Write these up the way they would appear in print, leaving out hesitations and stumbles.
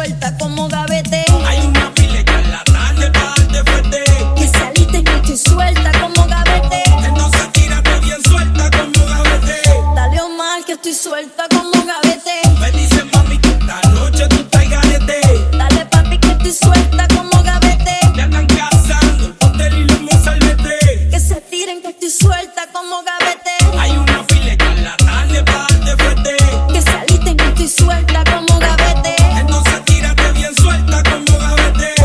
suelta como gavete. Hay una pila de charlatanes pa' darte fuerte. Que saliste que estoy suelta como gavete. Entonces tírate bien suelta como gavete. Dale Omar que estoy suelta como gavete. Me dicen mami que esta noche tú estás garete. Dale papi que estoy suelta como gavete. Te andan cazando el hotel y los salvete. Que se tiren que estoy suelta como gavete. Hay una fila de charlatanes pa' darte fuerte. Que saliste que estoy suelta como gavete. Entonces tírate bien suelta como gavete.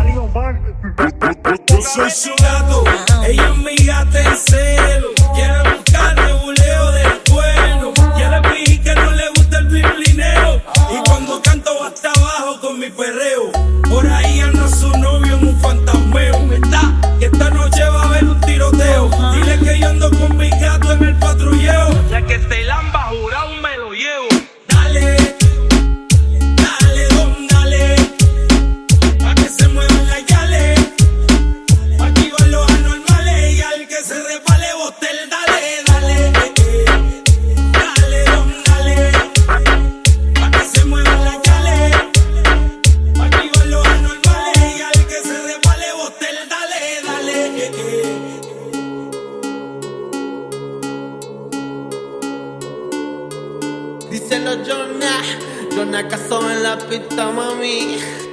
Yo soy su gato, ella es mi gata en celo. Quiere buscar reguleo del bueno. Quiere fingir que no le gusta el blineo. Y cuando canto va hasta abajo con mi perreo. Por ahí anda su novio en un fantasmeo. Que esta noche va a haber un tiroteo. Dile que yo ando con mi gato en el patrulleo. Ya que este lamba jurado me lo llevo. Dale, dale, don, dale. Pa' que se muevan las yales. Aquí van los anormales y al que se repale botel, dale, dale. Dale, don, dale. Pa' que se muevan las yales. Aquí van los anormales y al que se repale botel, dale, dale. Díselo Jonah, Jonah Casó en la pista, mami.